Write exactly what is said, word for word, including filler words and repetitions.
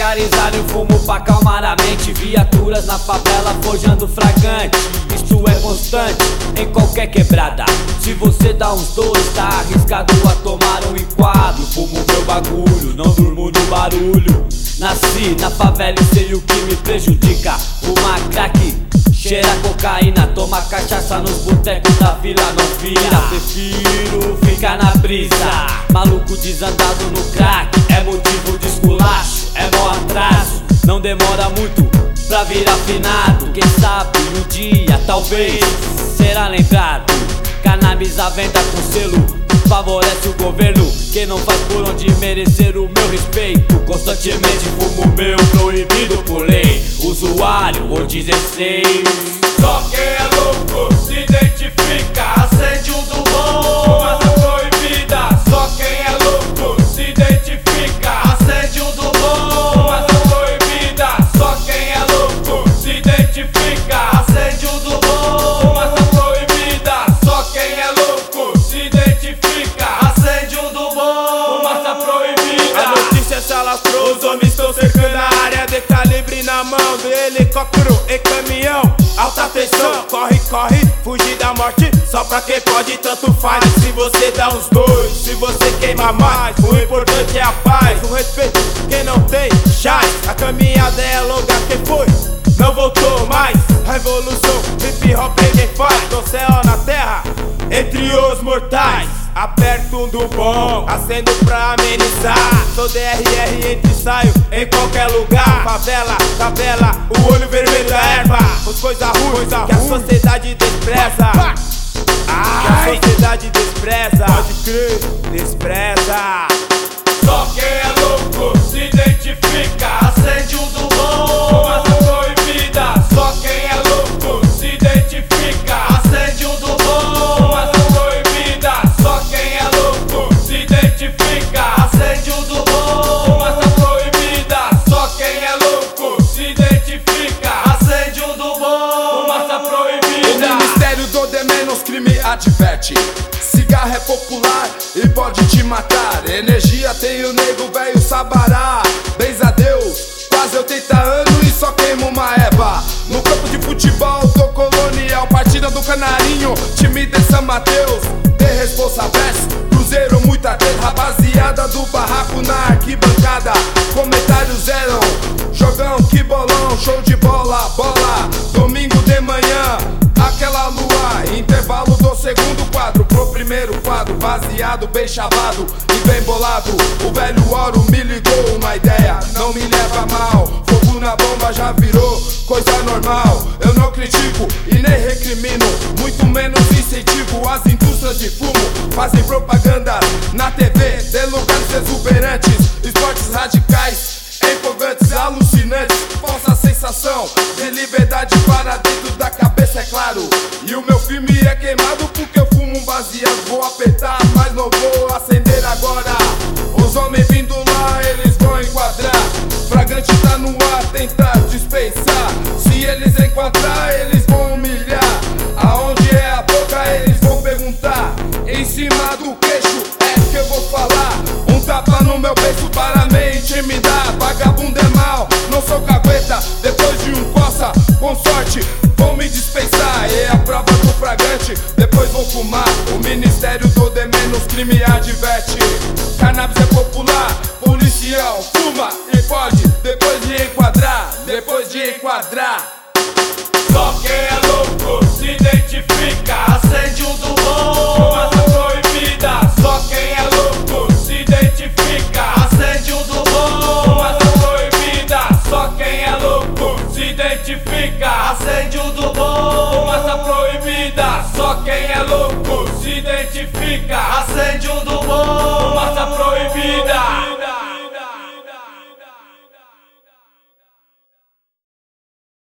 legalizarem o fumo pra acalmar a mente. Viaturas na favela forjando fragante. Isso é constante em qualquer quebrada. Se você dá uns dois, tá arriscado a tomar um enquadro. Fumo meu bagulho, não durmo no barulho. Nasci na favela e sei o que me prejudica. Fumar crack, cheira cocaína, toma cachaça nos botecos da vila, não vira. Prefiro ficar na brisa, maluco desandado no crack. É motivo de esculacho, é mó atraso. Não demora muito pra virar finado. Quem sabe um dia, talvez, será lembrado. Cannabis à venda com selo, favorece o governo. Quem não faz por onde merecer o meu respeito. Constantemente fumo meu proibido por lei. Usuário ou dezesseis. Só quem é louco se identifica. Acende um do bom, fumaça proibida. Só quem é louco se identifica. Acende um do bom, fumaça proibida. Só quem é louco se identifica. Acende um do bom, fumaça proibida. Só quem é louco se identifica. Acende um do bom, fumaça proibida. A notícia se alastrou, os homens estão cercando a área. De calibre na mão, do helicóptero e caminhão. Alta tensão, corre, corre, fugir da morte. Só pra quem pode, tanto faz. Se você dá uns dois, se você queima mais, o importante é a paz. O respeito, quem não tem, chás. A caminhada é longa, quem foi, não voltou mais. Revolução, hip hop quem faz. Do céu na terra, entre os mortais. Aperto um do bom, acendo pra amenizar. Sou D R R, entre saio em qualquer lugar. Favela, favela, o olho vermelho da erva. Os coisa ruim, que a sociedade despreza. Que a sociedade despreza. Pode crer, despreza. Só quem é louco se identifica. Acende um do bom, fumaça proibida. Só quem é louco se identifica. Acende um do bom, fumaça proibida. Só quem é louco se identifica. Acende um do bom, fumaça proibida. Só quem é louco se identifica. Acende um do bom, fumaça proibida. O Ministério do D menos crime adverte. Cigarro é popular e pode te matar. Energia tem o nego velho Sabará. Bens a Deus, quase oitenta anos e só queimo uma eba. No campo de futebol tô colonial. Partida do Canarinho, time de São Mateus. De responsáveis, Cruzeiro, muita treta. Rapaziada do barraco na arquibancada. Comentários eram: jogão, que bolão, show de bola, bola. Domingo de manhã, aquela lua, intervalo do segundo quadro pro primeiro quadro, baseado, bem chavado e bem bolado. O velho Oro me ligou uma ideia, não me leva mal. Fogo na bomba já virou coisa normal. Eu não critico e nem recrimino, muito menos incentivo. As indústrias de fumo fazem propaganda na T V de lugares exuberantes, esportes radicais, empolgantes, alucinantes. Falsa sensação de liberdade para dentro da cabeça, é claro. E o meu filme é queimado porque eu fumo um baseado. Vou apertar, mas não vou acender agora. Os homens vindo lá, eles vão enquadrar. Fragante tá no ar, tentar dispensar. Se eles enquadrar, eles vão humilhar. Aonde é a boca, eles vão perguntar. Em cima do queixo é que eu vou falar. Um tapa no meu peito para me intimidar. Vagabundo é mal, não sou cagueta. Depois de um coça, com sorte, vão me dispensar. E a prova do fragante, depois vou fumar. O Ministério do D menos crime adverte. Cannabis é popular, policial fuma e pode, depois de enquadrar, depois de enquadrar. Só quem é louco se identifica. Acende um do bom, fumaça proibida. Só quem é louco se identifica. Acende um do bom, fumaça proibida. Só quem é louco se identifica. Acende um do bom, fumaça proibida. Só quem é louco se identifica. Acende